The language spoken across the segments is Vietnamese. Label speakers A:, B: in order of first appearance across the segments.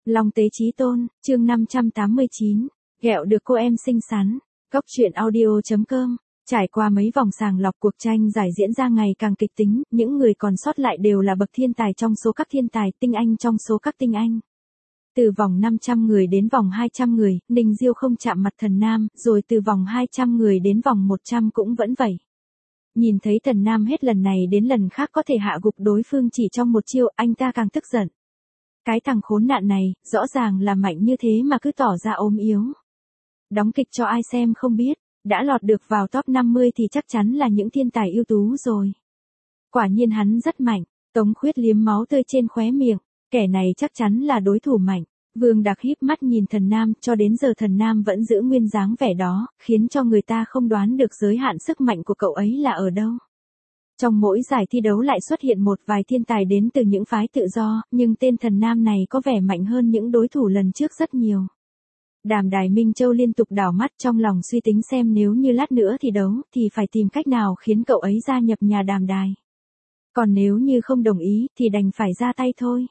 A: Long Tế Chí Tôn, chương 589, ghẹo được cô em xinh xắn. Góc truyện audio.com. Trải qua mấy vòng sàng lọc, cuộc tranh giải diễn ra ngày càng kịch tính, những người còn sót lại đều là bậc thiên tài trong số các thiên tài, tinh anh trong số các tinh anh. Từ vòng 500 người đến vòng 200 người, Ninh Diêu không chạm mặt Thần Nam, rồi từ vòng 200 người đến vòng 100 cũng vẫn vậy. Nhìn thấy Thần Nam hết lần này đến lần khác có thể hạ gục đối phương chỉ trong một chiêu, anh ta càng tức giận. Cái thằng khốn nạn này, rõ ràng là mạnh như thế mà cứ tỏ ra ốm yếu. Đóng kịch cho ai xem không biết, đã lọt được vào top 50 thì chắc chắn là những thiên tài ưu tú rồi. Quả nhiên hắn rất mạnh. Tống Khuyết liếm máu tươi trên khóe miệng, kẻ này chắc chắn là đối thủ mạnh. Vương Đặc híp mắt nhìn Thần Nam, cho đến giờ Thần Nam vẫn giữ nguyên dáng vẻ đó, khiến cho người ta không đoán được giới hạn sức mạnh của cậu ấy là ở đâu. Trong mỗi giải thi đấu lại xuất hiện một vài thiên tài đến từ những phái tự do, nhưng tên Thần Nam này có vẻ mạnh hơn những đối thủ lần trước rất nhiều. Đàm Đài Minh Châu liên tục đảo mắt trong lòng suy tính xem nếu như lát nữa thi đấu thì phải tìm cách nào khiến cậu ấy gia nhập nhà Đàm Đài. Còn nếu như không đồng ý thì đành phải ra tay thôi.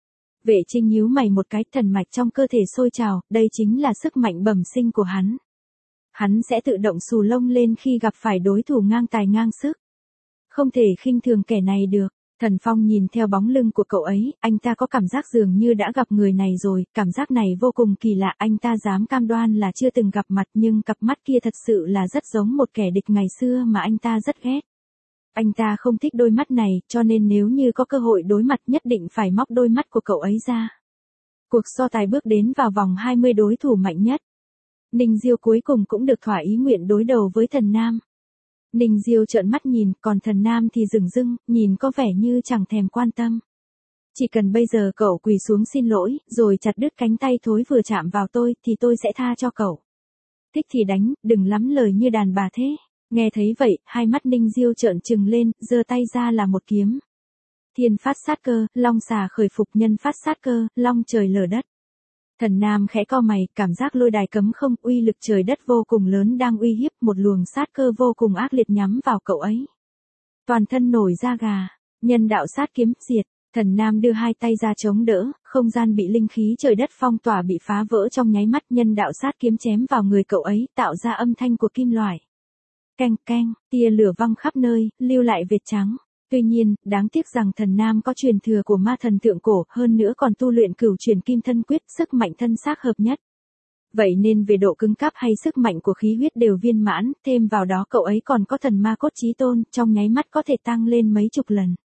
A: Vệ Trinh nhíu mày một cái, thần mạch trong cơ thể sôi trào, đây chính là sức mạnh bẩm sinh của hắn. Hắn sẽ tự động xù lông lên khi gặp phải đối thủ ngang tài ngang sức. Không thể khinh thường kẻ này được. Thần Phong nhìn theo bóng lưng của cậu ấy, anh ta có cảm giác dường như đã gặp người này rồi, cảm giác này vô cùng kỳ lạ, anh ta dám cam đoan là chưa từng gặp mặt nhưng cặp mắt kia thật sự là rất giống một kẻ địch ngày xưa mà anh ta rất ghét. Anh ta không thích đôi mắt này, cho nên nếu như có cơ hội đối mặt nhất định phải móc đôi mắt của cậu ấy ra. Cuộc so tài bước đến vào vòng 20 đối thủ mạnh nhất. Ninh Diêu cuối cùng cũng được thỏa ý nguyện đối đầu với Thần Nam. Ninh Diêu trợn mắt nhìn, còn Thần Nam thì dửng dưng, nhìn có vẻ như chẳng thèm quan tâm. Chỉ cần bây giờ cậu quỳ xuống xin lỗi, rồi chặt đứt cánh tay thối vừa chạm vào tôi, thì tôi sẽ tha cho cậu. Thích thì đánh, đừng lắm lời như đàn bà thế. Nghe thấy vậy, hai mắt Ninh Diêu trợn trừng lên, giơ tay ra là một kiếm. Thiên phát sát cơ, long xà khởi phục, nhân phát sát cơ, long trời lở đất. Thần Nam khẽ cau mày, cảm giác lôi đài cấm không, uy lực trời đất vô cùng lớn đang uy hiếp, một luồng sát cơ vô cùng ác liệt nhắm vào cậu ấy. Toàn thân nổi da gà, nhân đạo sát kiếm, diệt. Thần Nam đưa hai tay ra chống đỡ, không gian bị linh khí trời đất phong tỏa bị phá vỡ trong nháy mắt, nhân đạo sát kiếm chém vào người cậu ấy, tạo ra âm thanh của kim loại. Keng keng, tia lửa văng khắp nơi, lưu lại vệt trắng. Tuy nhiên, đáng tiếc rằng Thần Nam có truyền thừa của ma thần thượng cổ, hơn nữa còn tu luyện cửu truyền kim thân quyết, sức mạnh thân xác hợp nhất. Vậy nên về độ cứng cáp hay sức mạnh của khí huyết đều viên mãn, thêm vào đó cậu ấy còn có thần ma cốt chí tôn, trong nháy mắt có thể tăng lên mấy chục lần.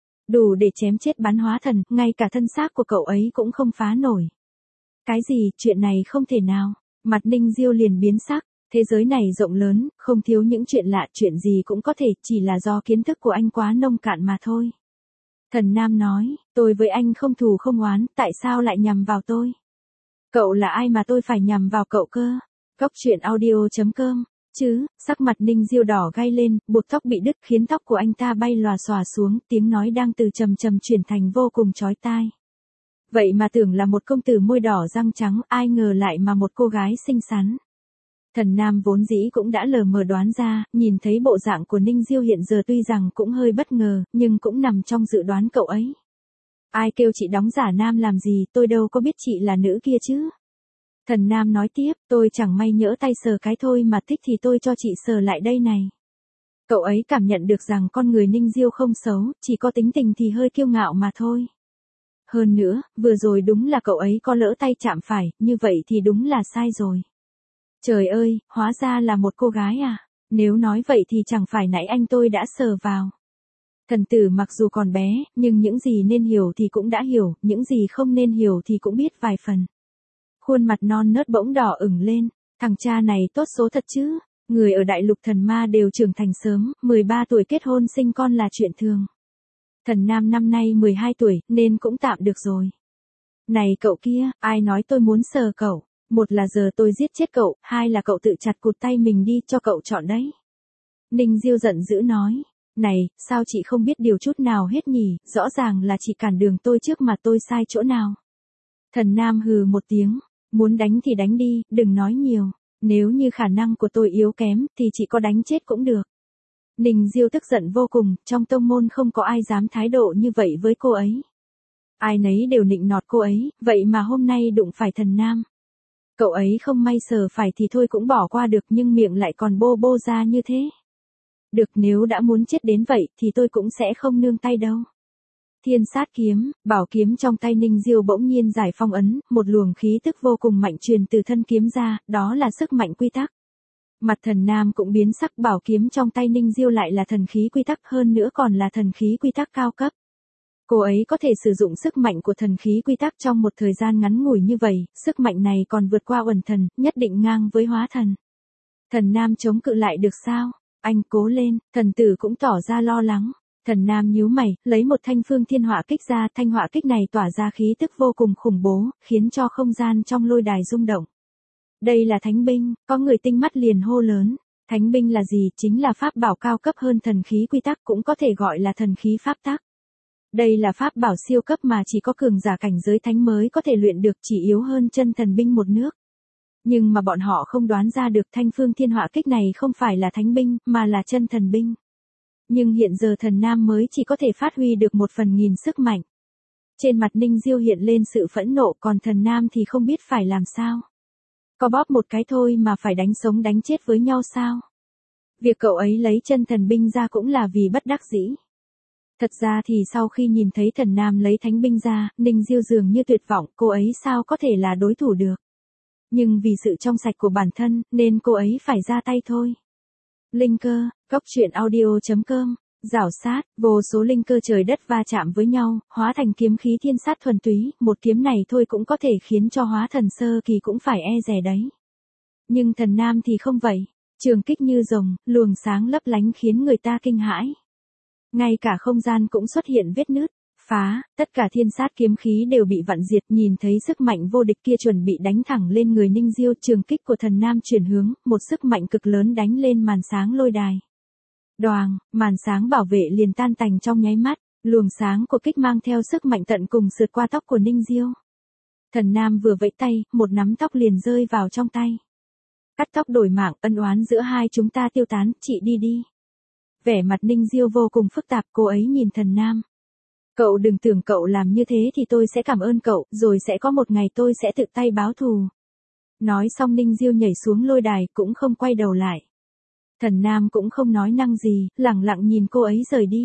A: Đủ để chém chết bắn hóa thần, ngay cả thân xác của cậu ấy cũng không phá nổi. Cái gì, chuyện này không thể nào. Mặt Ninh Diêu liền biến sắc. Thế giới này rộng lớn, không thiếu những chuyện lạ, chuyện gì cũng có thể, chỉ là do kiến thức của anh quá nông cạn mà thôi. Thần Nam nói, tôi với anh không thù không oán, tại sao lại nhằm vào tôi? Cậu là ai mà tôi phải nhằm vào cậu cơ? Góc truyện audio.com, chứ, sắc mặt Ninh Diêu đỏ gay lên, buộc tóc bị đứt khiến tóc của anh ta bay lòa xòa xuống, tiếng nói đang từ trầm trầm chuyển thành vô cùng chói tai. Vậy mà tưởng là một công tử môi đỏ răng trắng, ai ngờ lại mà một cô gái xinh xắn. Thần Nam vốn dĩ cũng đã lờ mờ đoán ra, nhìn thấy bộ dạng của Ninh Diêu hiện giờ tuy rằng cũng hơi bất ngờ, nhưng cũng nằm trong dự đoán cậu ấy. Ai kêu chị đóng giả nam làm gì, tôi đâu có biết chị là nữ kia chứ. Thần Nam nói tiếp, tôi chẳng may nhỡ tay sờ cái thôi mà thích thì tôi cho chị sờ lại đây này. Cậu ấy cảm nhận được rằng con người Ninh Diêu không xấu, chỉ có tính tình thì hơi kiêu ngạo mà thôi. Hơn nữa, vừa rồi đúng là cậu ấy có lỡ tay chạm phải, như vậy thì đúng là sai rồi. Trời ơi, hóa ra là một cô gái à? Nếu nói vậy thì chẳng phải nãy anh tôi đã sờ vào. Thần tử mặc dù còn bé, nhưng những gì nên hiểu thì cũng đã hiểu, những gì không nên hiểu thì cũng biết vài phần. Khuôn mặt non nớt bỗng đỏ ửng lên, thằng cha này tốt số thật chứ, người ở đại lục thần ma đều trưởng thành sớm, 13 tuổi kết hôn sinh con là chuyện thường. Thần Nam năm nay 12 tuổi, nên cũng tạm được rồi. Này cậu kia, ai nói tôi muốn sờ cậu? Một là giờ tôi giết chết cậu, hai là cậu tự chặt cụt tay mình đi, cho cậu chọn đấy. Ninh Diêu giận dữ nói, này, sao chị không biết điều chút nào hết nhỉ, rõ ràng là chị cản đường tôi trước mà tôi sai chỗ nào. Thần Nam hừ một tiếng, muốn đánh thì đánh đi, đừng nói nhiều, nếu như khả năng của tôi yếu kém thì chị có đánh chết cũng được. Ninh Diêu tức giận vô cùng, trong tông môn không có ai dám thái độ như vậy với cô ấy. Ai nấy đều nịnh nọt cô ấy, vậy mà hôm nay đụng phải thần nam. Cậu ấy không may sờ phải thì thôi cũng bỏ qua được nhưng miệng lại còn bô bô ra như thế. Được, nếu đã muốn chết đến vậy thì tôi cũng sẽ không nương tay đâu. Thiên sát kiếm, bảo kiếm trong tay Ninh Diêu bỗng nhiên giải phong ấn, một luồng khí tức vô cùng mạnh truyền từ thân kiếm ra, đó là sức mạnh quy tắc. Mặt thần nam cũng biến sắc, bảo kiếm trong tay Ninh Diêu lại là thần khí quy tắc, hơn nữa còn là thần khí quy tắc cao cấp. Cô ấy có thể sử dụng sức mạnh của thần khí quy tắc trong một thời gian ngắn ngủi như vậy, sức mạnh này còn vượt qua uẩn thần, nhất định ngang với hóa thần. Thần nam chống cự lại được sao? Anh cố lên, thần tử cũng tỏ ra lo lắng. Thần nam nhíu mày, lấy một thanh phương thiên hỏa kích ra, thanh hỏa kích này tỏa ra khí tức vô cùng khủng bố, khiến cho không gian trong lôi đài rung động. Đây là thánh binh, có người tinh mắt liền hô lớn. Thánh binh là gì? Chính là pháp bảo cao cấp hơn thần khí quy tắc, cũng có thể gọi là thần khí pháp tắc. Đây là pháp bảo siêu cấp mà chỉ có cường giả cảnh giới thánh mới có thể luyện được, chỉ yếu hơn chân thần binh một nước. Nhưng mà bọn họ không đoán ra được thanh phương thiên hỏa kích này không phải là thánh binh, mà là chân thần binh. Nhưng hiện giờ thần nam mới chỉ có thể phát huy được 1/1000 sức mạnh. Trên mặt Ninh Diêu hiện lên sự phẫn nộ, còn thần nam thì không biết phải làm sao. Có bóp một cái thôi mà phải đánh sống đánh chết với nhau sao? Việc cậu ấy lấy chân thần binh ra cũng là vì bất đắc dĩ. Thật ra thì sau khi nhìn thấy thần nam lấy thánh binh ra, Ninh Diêu dường như tuyệt vọng, cô ấy sao có thể là đối thủ được. Nhưng vì sự trong sạch của bản thân, nên cô ấy phải ra tay thôi. Linh cơ, góc truyện audio.com, rảo sát, vô số linh cơ trời đất va chạm với nhau, hóa thành kiếm khí thiên sát thuần túy, một kiếm này thôi cũng có thể khiến cho hóa thần sơ kỳ cũng phải e dè đấy. Nhưng thần nam thì không vậy, trường kích như rồng, luồng sáng lấp lánh khiến người ta kinh hãi. Ngay cả không gian cũng xuất hiện vết nứt, phá, tất cả thiên sát kiếm khí đều bị vặn diệt, nhìn thấy sức mạnh vô địch kia chuẩn bị đánh thẳng lên người Ninh Diêu, trường kích của thần nam chuyển hướng, một sức mạnh cực lớn đánh lên màn sáng lôi đài. Đoàng, màn sáng bảo vệ liền tan tành trong nháy mắt, luồng sáng của kích mang theo sức mạnh tận cùng sượt qua tóc của Ninh Diêu. Thần nam vừa vẫy tay, một nắm tóc liền rơi vào trong tay. Cắt tóc đổi mạng, ân oán giữa hai chúng ta tiêu tán, chị đi đi. Vẻ mặt Ninh Diêu vô cùng phức tạp, cô ấy nhìn thần nam. Cậu đừng tưởng cậu làm như thế thì tôi sẽ cảm ơn cậu, rồi sẽ có một ngày tôi sẽ tự tay báo thù. Nói xong Ninh Diêu nhảy xuống lôi đài, cũng không quay đầu lại. Thần nam cũng không nói năng gì, lẳng lặng nhìn cô ấy rời đi.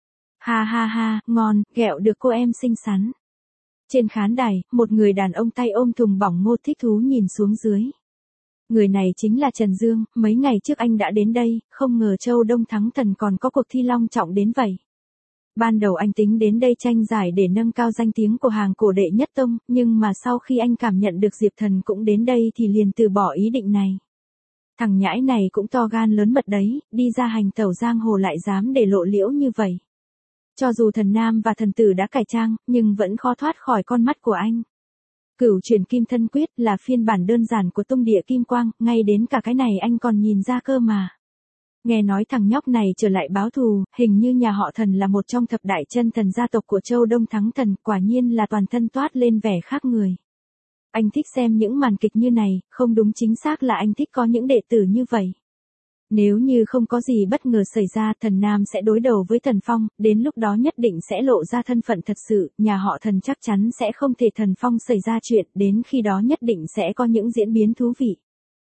A: Ha ha ha, ngon, ghẹo được cô em xinh xắn. Trên khán đài, một người đàn ông tay ôm thùng bỏng ngô thích thú nhìn xuống dưới. Người này chính là Trần Dương, mấy ngày trước anh đã đến đây, không ngờ Châu Đông Thắng Thần còn có cuộc thi long trọng đến vậy. Ban đầu anh tính đến đây tranh giải để nâng cao danh tiếng của hàng cổ đệ nhất tông, nhưng mà sau khi anh cảm nhận được Diệp Thần cũng đến đây thì liền từ bỏ ý định này. Thằng nhãi này cũng to gan lớn mật đấy, đi ra hành tẩu giang hồ lại dám để lộ liễu như vậy. Cho dù thần nam và thần tử đã cải trang, nhưng vẫn khó thoát khỏi con mắt của anh. Cửu truyền kim thân quyết là phiên bản đơn giản của tung địa kim quang, ngay đến cả cái này anh còn nhìn ra cơ mà. Nghe nói thằng nhóc này trở lại báo thù, hình như nhà họ Thần là một trong thập đại chân thần gia tộc của Châu Đông Thắng Thần, quả nhiên là toàn thân toát lên vẻ khác người. Anh thích xem những màn kịch như này, không đúng, chính xác là anh thích có những đệ tử như vậy. Nếu như không có gì bất ngờ xảy ra, thần nam sẽ đối đầu với thần phong, đến lúc đó nhất định sẽ lộ ra thân phận thật sự, nhà họ Thần chắc chắn sẽ không thể thần phong xảy ra chuyện, đến khi đó nhất định sẽ có những diễn biến thú vị.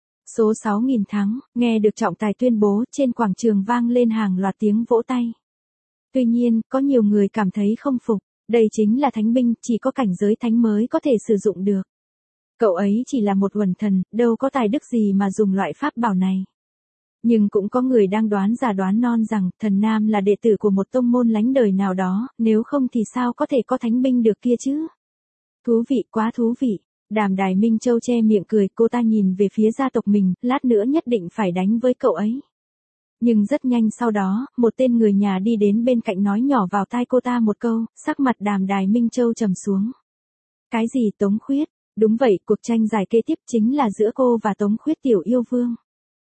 A: Số 6000 thắng, nghe được trọng tài tuyên bố, trên quảng trường vang lên hàng loạt tiếng vỗ tay. Tuy nhiên, có nhiều người cảm thấy không phục, đây chính là thánh binh, chỉ có cảnh giới thánh mới có thể sử dụng được. Cậu ấy chỉ là một uẩn thần, đâu có tài đức gì mà dùng loại pháp bảo này. Nhưng cũng có người đang đoán già đoán non rằng, thần nam là đệ tử của một tông môn lánh đời nào đó, nếu không thì sao có thể có thánh binh được kia chứ? Thú vị, quá thú vị. Đàm Đài Minh Châu che miệng cười, cô ta nhìn về phía gia tộc mình, lát nữa nhất định phải đánh với cậu ấy. Nhưng rất nhanh sau đó, một tên người nhà đi đến bên cạnh nói nhỏ vào tai cô ta một câu, sắc mặt Đàm Đài Minh Châu trầm xuống. Cái gì Tống Khuyết? Đúng vậy, cuộc tranh giải kế tiếp chính là giữa cô và Tống Khuyết tiểu yêu vương.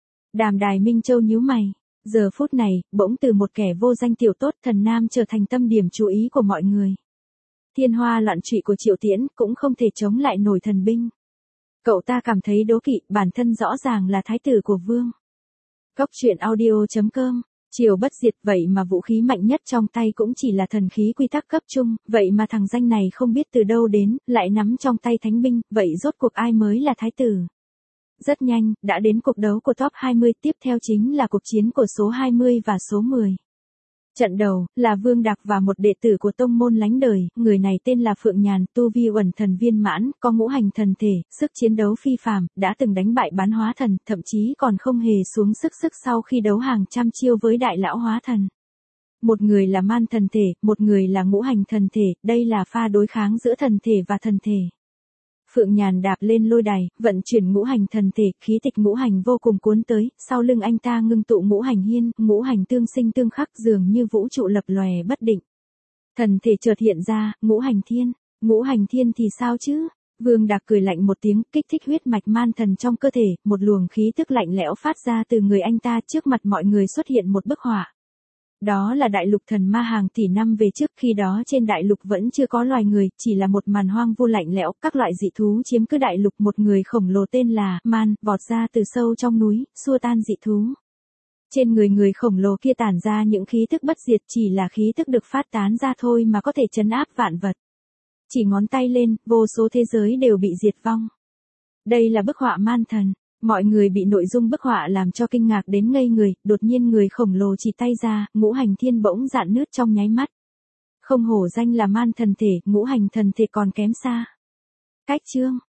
A: Đàm Đài Minh Châu nhíu mày. Giờ phút này, bỗng từ một kẻ vô danh tiểu tốt, thần nam trở thành tâm điểm chú ý của mọi người. Thiên hoa loạn trụy của Triệu Tiễn cũng không thể chống lại nổi thần binh. Cậu ta cảm thấy đố kỵ, bản thân rõ ràng là thái tử của vương. Góc truyện audio.com Triều bất diệt, vậy mà vũ khí mạnh nhất trong tay cũng chỉ là thần khí quy tắc cấp trung, vậy mà thằng danh này không biết từ đâu đến, lại nắm trong tay thánh binh, vậy rốt cuộc ai mới là thái tử? Rất nhanh, đã đến cuộc đấu của top 20, tiếp theo chính là cuộc chiến của số 20 và số 10. Trận đầu, là Vương Đạc và một đệ tử của tông môn lánh đời, người này tên là Phượng Nhàn, tu vi uẩn thần viên mãn, có ngũ hành thần thể, sức chiến đấu phi phàm, đã từng đánh bại bán hóa thần, thậm chí còn không hề xuống sức sau khi đấu hàng trăm chiêu với đại lão hóa thần. Một người là man thần thể, một người là ngũ hành thần thể, đây là pha đối kháng giữa thần thể và thần thể. Phượng Nhàn đạp lên lôi đài, vận chuyển ngũ hành thần thể, khí tịch ngũ hành vô cùng cuốn tới, sau lưng anh ta ngưng tụ ngũ hành hiên, ngũ hành tương sinh tương khắc dường như vũ trụ lập lòe bất định. Thần thể chợt hiện ra, ngũ hành thiên thì sao chứ? Vương Đạc cười lạnh một tiếng, kích thích huyết mạch man thần trong cơ thể, một luồng khí tức lạnh lẽo phát ra từ người anh ta, trước mặt mọi người xuất hiện một bức họa. Đó là đại lục thần ma hàng tỷ năm về trước, khi đó trên đại lục vẫn chưa có loài người, chỉ là một màn hoang vu lạnh lẽo, các loại dị thú chiếm cứ đại lục, một người khổng lồ tên là Man vọt ra từ sâu trong núi, xua tan dị thú. Trên người khổng lồ kia tản ra những khí tức bất diệt, chỉ là khí tức được phát tán ra thôi mà có thể trấn áp vạn vật. Chỉ ngón tay lên, vô số thế giới đều bị diệt vong. Đây là bức họa man thần. Mọi người bị nội dung bức họa làm cho kinh ngạc đến ngây người, đột nhiên người khổng lồ chỉ tay ra, ngũ hành thiên bỗng rạn nứt trong nháy mắt. Không hổ danh là man thần thể, ngũ hành thần thể còn kém xa. Cách chương